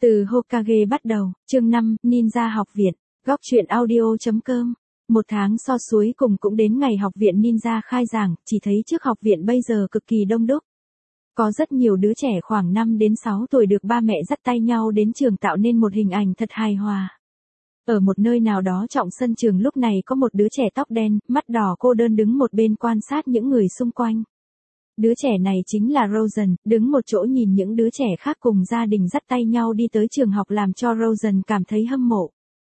Từ Hokage bắt đầu, chương 5, Ninja học viện, góc truyện audio.com. Một tháng so suối cùng cũng đến ngày học viện Ninja khai giảng, chỉ thấy trước học viện bây giờ cực kỳ đông đúc. Có rất nhiều đứa trẻ khoảng 5 đến 6 tuổi được ba mẹ dắt tay nhau đến trường tạo nên một hình ảnh thật hài hòa. Ở một nơi nào đó trọng sân trường lúc này có một đứa trẻ tóc đen, mắt đỏ cô đơn đứng một bên quan sát những người xung quanh. Đứa trẻ này chính là Rosen, đứng một chỗ nhìn những đứa trẻ khác cùng gia đình dắt tay nhau đi tới trường học làm cho Rosen cảm thấy hâm mộ.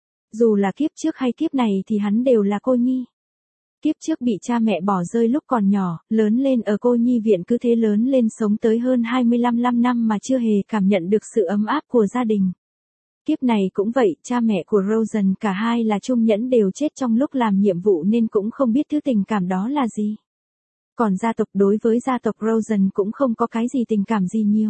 Dù là kiếp trước hay kiếp này thì hắn đều là cô nhi. Kiếp trước bị cha mẹ bỏ rơi lúc còn nhỏ, lớn lên ở cô nhi viện cứ thế lớn lên sống tới hơn 25 năm mà chưa hề cảm nhận được sự ấm áp của gia đình. Kiếp này cũng vậy, cha mẹ của Rosen cả hai là trung nhẫn đều chết trong lúc làm nhiệm vụ nên cũng không biết thứ tình cảm đó là gì. Còn gia tộc, đối với gia tộc Rosen cũng không có cái gì tình cảm gì nhiều.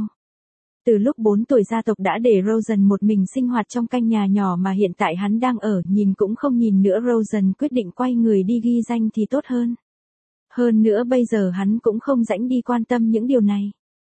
Từ lúc 4 tuổi gia tộc đã để Rosen một mình sinh hoạt trong căn nhà nhỏ mà hiện tại hắn đang ở, nhìn cũng không nhìn nữa. Rosen quyết định quay người đi ghi danh thì tốt hơn. Hơn nữa bây giờ hắn cũng không rảnh đi quan tâm những điều này.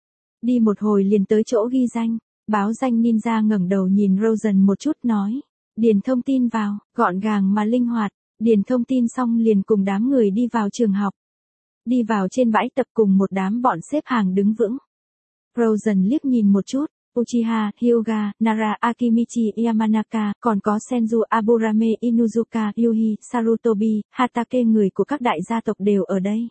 Đi một hồi liền tới chỗ ghi danh, báo danh ninja ngẩng đầu nhìn Rosen một chút nói. Điền thông tin vào, gọn gàng mà linh hoạt, điền thông tin xong liền cùng đám người đi vào trường học. Đi vào trên bãi tập cùng một đám bọn xếp hàng đứng vững. Rosen liếc nhìn một chút, Uchiha, Hyuga, Nara, Akimichi, Yamanaka, còn có Senju, Aburame, Inuzuka, Yuhi, Sarutobi, Hatake, người của các đại gia tộc đều ở đây.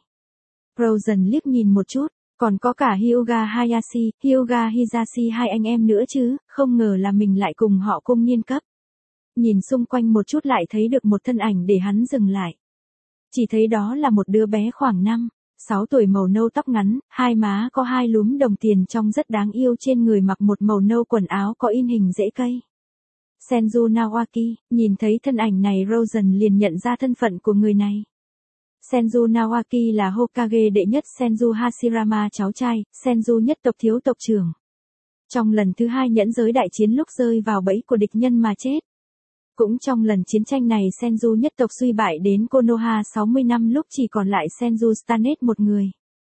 Rosen liếc nhìn một chút, còn có cả Hyuga Hayashi, Hyuga Hisashi, hai anh em nữa chứ, không ngờ là mình lại cùng họ cùng niên cấp. Nhìn xung quanh một chút lại thấy được một thân ảnh để hắn dừng lại. Chỉ thấy đó là một đứa bé khoảng 5-6 tuổi màu nâu tóc ngắn, hai má có hai lúm đồng tiền trông rất đáng yêu, trên người mặc một màu nâu quần áo có in hình rễ cây. Senju Nawaki, nhìn thấy thân ảnh này Rosen liền nhận ra thân phận của người này. Senju Nawaki là Hokage đệ nhất Senju Hashirama cháu trai, Senju nhất tộc thiếu tộc trưởng. Trong lần thứ 2 nhẫn giới đại chiến lúc rơi vào bẫy của địch nhân mà chết. Cũng trong lần chiến tranh này Senju nhất tộc suy bại đến Konoha 60 năm lúc chỉ còn lại Senju Stanet một người.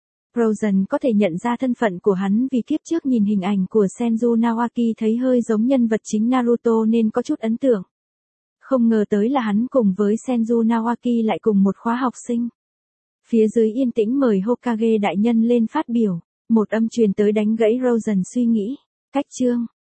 Rosen có thể nhận ra thân phận của hắn vì kiếp trước nhìn hình ảnh của Senju Nawaki thấy hơi giống nhân vật chính Naruto nên có chút ấn tượng. Không ngờ tới là hắn cùng với Senju Nawaki lại cùng một khóa học sinh. Phía dưới yên tĩnh mời Hokage đại nhân lên phát biểu, một âm truyền tới đánh gãy Rosen suy nghĩ. Cách chương